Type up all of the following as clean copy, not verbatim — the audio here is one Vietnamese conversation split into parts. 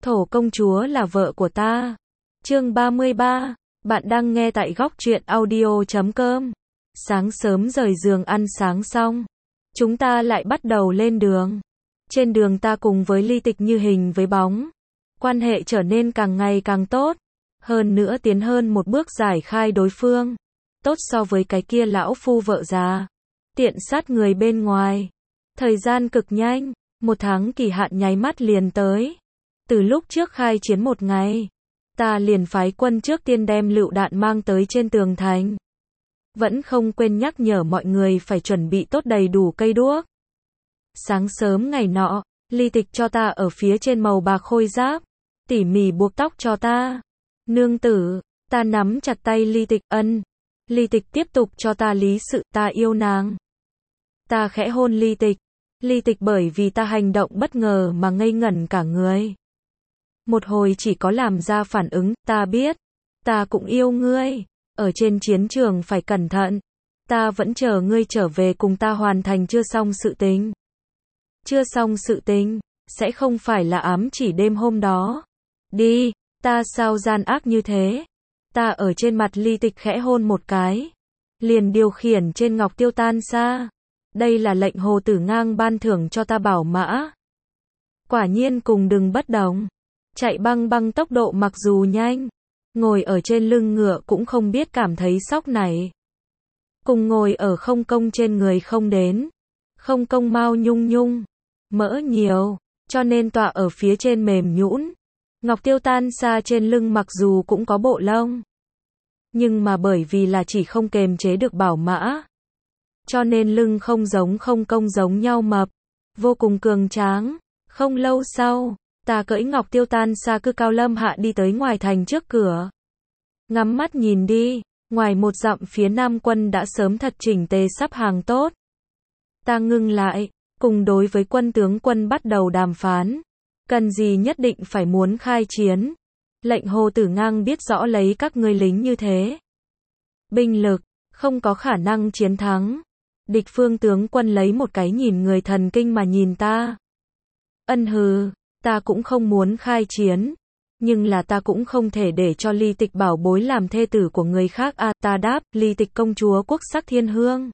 Thổ công chúa là vợ của ta. Chương 33. Bạn đang nghe tại góc truyện audio.com. Sáng sớm rời giường ăn sáng xong, chúng ta lại bắt đầu lên đường. Trên đường ta cùng với Ly Tịch như hình với bóng. Quan hệ trở nên càng ngày càng tốt. Hơn nữa tiến hơn một bước giải khai đối phương. Tốt so với cái kia lão phu vợ già. Tiện sát người bên ngoài. Thời gian cực nhanh. 1 tháng kỳ hạn nháy mắt liền tới. Từ lúc trước khai chiến 1 ngày, ta liền phái quân trước tiên đem lựu đạn mang tới trên tường thành. Vẫn không quên nhắc nhở mọi người phải chuẩn bị tốt đầy đủ cây đuốc. Sáng sớm ngày nọ, Ly Tịch cho ta ở phía trên màu bạc khôi giáp, tỉ mỉ buộc tóc cho ta. Nương tử, ta nắm chặt tay Ly Tịch, ân. Ly Tịch tiếp tục cho ta lý sự, ta yêu nàng. Ta khẽ hôn Ly Tịch. Ly Tịch bởi vì ta hành động bất ngờ mà ngây ngẩn cả người. Một hồi chỉ có làm ra phản ứng, ta biết. Ta cũng yêu ngươi. Ở trên chiến trường phải cẩn thận. Ta vẫn chờ ngươi trở về cùng ta hoàn thành chưa xong sự tình. Chưa xong sự tình, sẽ không phải là ám chỉ đêm hôm đó. Đi, ta sao gian ác như thế? Ta ở trên mặt Ly Tịch khẽ hôn một cái. Liền điều khiển trên ngọc tiêu tan xa. Đây là lệnh Hồ Tử Ngang ban thưởng cho ta bảo mã. Quả nhiên cùng đừng bất đồng. Chạy băng băng tốc độ mặc dù nhanh. Ngồi ở trên lưng ngựa cũng không biết cảm thấy sóc này. Cùng ngồi ở không công trên người không đến. Không công mau nhung nhung. Mỡ nhiều. Cho nên tọa ở phía trên mềm nhũn. Ngọc tiêu tan xa trên lưng mặc dù cũng có bộ lông. Nhưng mà bởi vì là chỉ không kềm chế được bảo mã. Cho nên lưng không giống không công giống nhau mập. Vô cùng cường tráng. Không lâu sau, ta cưỡi ngọc tiêu tan xa cư cao lâm hạ đi tới ngoài thành trước cửa. Ngắm mắt nhìn đi, ngoài 1 dặm phía Nam quân đã sớm thật chỉnh tề sắp hàng tốt. Ta ngưng lại, cùng đối với quân tướng quân bắt đầu đàm phán. Cần gì nhất định phải muốn khai chiến. Lệnh Hồ Tử Ngang biết rõ lấy các ngươi lính như thế. Binh lực, không có khả năng chiến thắng. Địch phương tướng quân lấy một cái nhìn người thần kinh mà nhìn ta. Ân hừ, ta cũng không muốn khai chiến. Nhưng là ta cũng không thể để cho Ly Tịch bảo bối làm thê tử của người khác à, ta đáp, Ly Tịch công chúa quốc sắc thiên hương.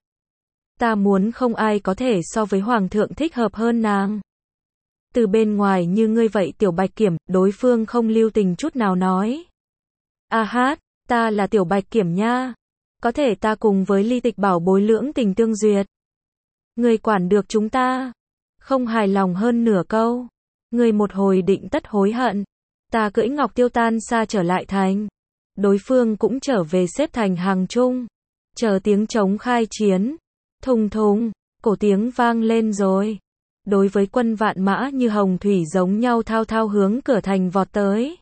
Ta muốn không ai có thể so với hoàng thượng thích hợp hơn nàng. Từ bên ngoài như ngươi vậy tiểu bạch kiểm, đối phương không lưu tình chút nào nói. A hát, ta là tiểu bạch kiểm nha. Có thể ta cùng với Ly Tịch bảo bối lưỡng tình tương duyệt. Ngươi quản được chúng ta. Không hài lòng hơn nửa câu. Ngươi một hồi định tất hối hận. Ta cưỡi ngọc tiêu tan xa trở lại thành. Đối phương cũng trở về xếp thành hàng chung. Chờ tiếng trống khai chiến. Thùng thùng, cổ tiếng vang lên rồi. Đối với quân vạn mã như hồng thủy giống nhau thao thao hướng cửa thành vọt tới.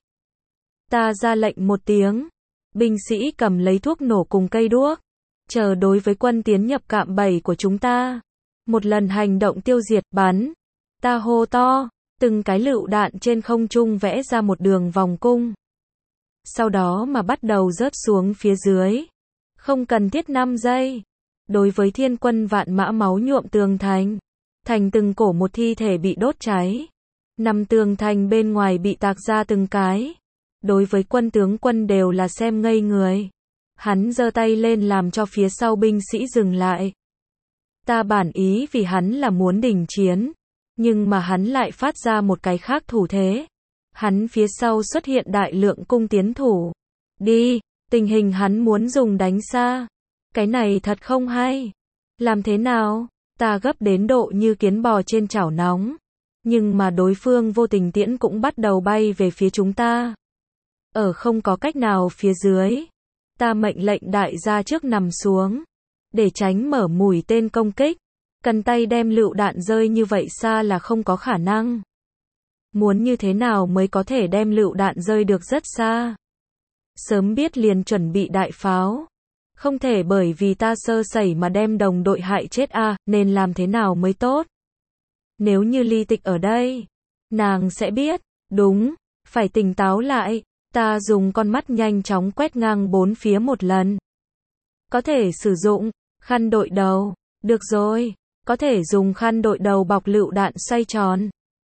Ta ra lệnh một tiếng. Binh sĩ cầm lấy thuốc nổ cùng cây đuốc. Chờ đối với quân tiến nhập cạm bẫy của chúng ta. Một lần hành động tiêu diệt, bắn. Ta hô to, từng cái lựu đạn trên không trung vẽ ra một đường vòng cung. Sau đó mà bắt đầu rớt xuống phía dưới. Không cần thiết 5 giây. Đối với thiên quân vạn mã máu nhuộm tường thành. Thành từng cổ một thi thể bị đốt cháy. Nằm tường thành bên ngoài bị tạc ra từng cái. Đối với quân tướng quân đều là xem ngây người. Hắn giơ tay lên làm cho phía sau binh sĩ dừng lại. Ta bản ý vì hắn là muốn đình chiến. Nhưng mà hắn lại phát ra một cái khác thủ thế. Hắn phía sau xuất hiện đại lượng cung tiến thủ. Đi, tình hình hắn muốn dùng đánh xa. Cái này thật không hay. Làm thế nào? Ta gấp đến độ như kiến bò trên chảo nóng. Nhưng mà đối phương vô tình tiễn cũng bắt đầu bay về phía chúng ta. Ở không có cách nào phía dưới. Ta mệnh lệnh đại gia trước nằm xuống. Để tránh mở mũi tên công kích. Cần tay đem lựu đạn rơi như vậy xa là không có khả năng. Muốn như thế nào mới có thể đem lựu đạn rơi được rất xa. Sớm biết liền chuẩn bị đại pháo. Không thể bởi vì ta sơ sẩy mà đem đồng đội hại chết à, nên làm thế nào mới tốt. Nếu như Ly Tịch ở đây, nàng sẽ biết, đúng, phải tỉnh táo lại. Ta dùng con mắt nhanh chóng quét ngang 4 phía một lần. Có thể sử dụng khăn đội đầu, được rồi, có thể dùng khăn đội đầu bọc lựu đạn xoay tròn.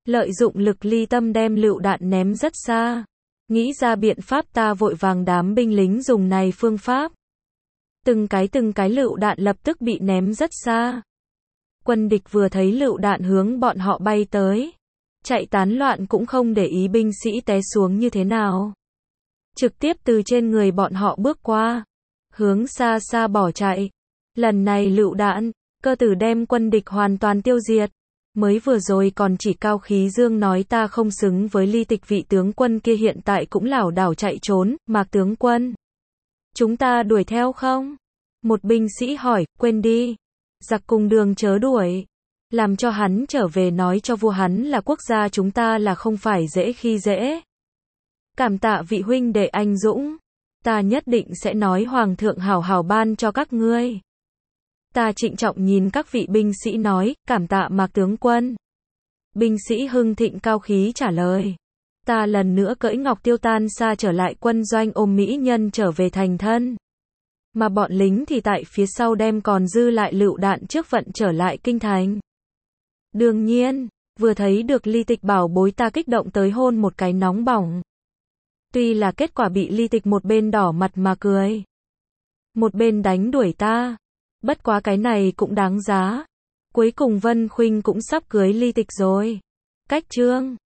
Lợi dụng lực ly tâm đem lựu đạn ném rất xa. Nghĩ ra biện pháp ta vội vàng đám binh lính dùng này phương pháp. Từng cái lựu đạn lập tức bị ném rất xa. Quân địch vừa thấy lựu đạn hướng bọn họ bay tới. Chạy tán loạn cũng không để ý binh sĩ té xuống như thế nào. Trực tiếp từ trên người bọn họ bước qua. Hướng xa xa bỏ chạy. Lần này lựu đạn, cơ tử đem quân địch hoàn toàn tiêu diệt. Mới vừa rồi còn chỉ cao khí dương nói ta không xứng với ly tịch vị tướng quân kia hiện tại cũng lảo đảo chạy trốn, Mạc tướng quân. Chúng ta đuổi theo không? Một binh sĩ hỏi, quên đi. Giặc cùng đường chớ đuổi. Làm cho hắn trở về nói cho vua hắn là quốc gia chúng ta là không phải dễ khi dễ. Cảm tạ vị huynh đệ anh dũng. Ta nhất định sẽ nói hoàng thượng hảo hảo ban cho các ngươi. Ta trịnh trọng nhìn các vị binh sĩ nói, cảm tạ Mạc tướng quân. Binh sĩ hưng thịnh cao khí trả lời. Ta lần nữa cưỡi ngọc tiêu tan xa trở lại quân doanh ôm mỹ nhân trở về thành thân. Mà bọn lính thì tại phía sau đem còn dư lại lựu đạn trước vận trở lại kinh thành. Đương nhiên, vừa thấy được ly tịch bảo bối ta kích động tới hôn một cái nóng bỏng. Tuy là kết quả bị ly tịch một bên đỏ mặt mà cười. Một bên đánh đuổi ta. Bất quá cái này cũng đáng giá. Cuối cùng Vân Khuynh cũng sắp cưới ly tịch rồi. Cách chương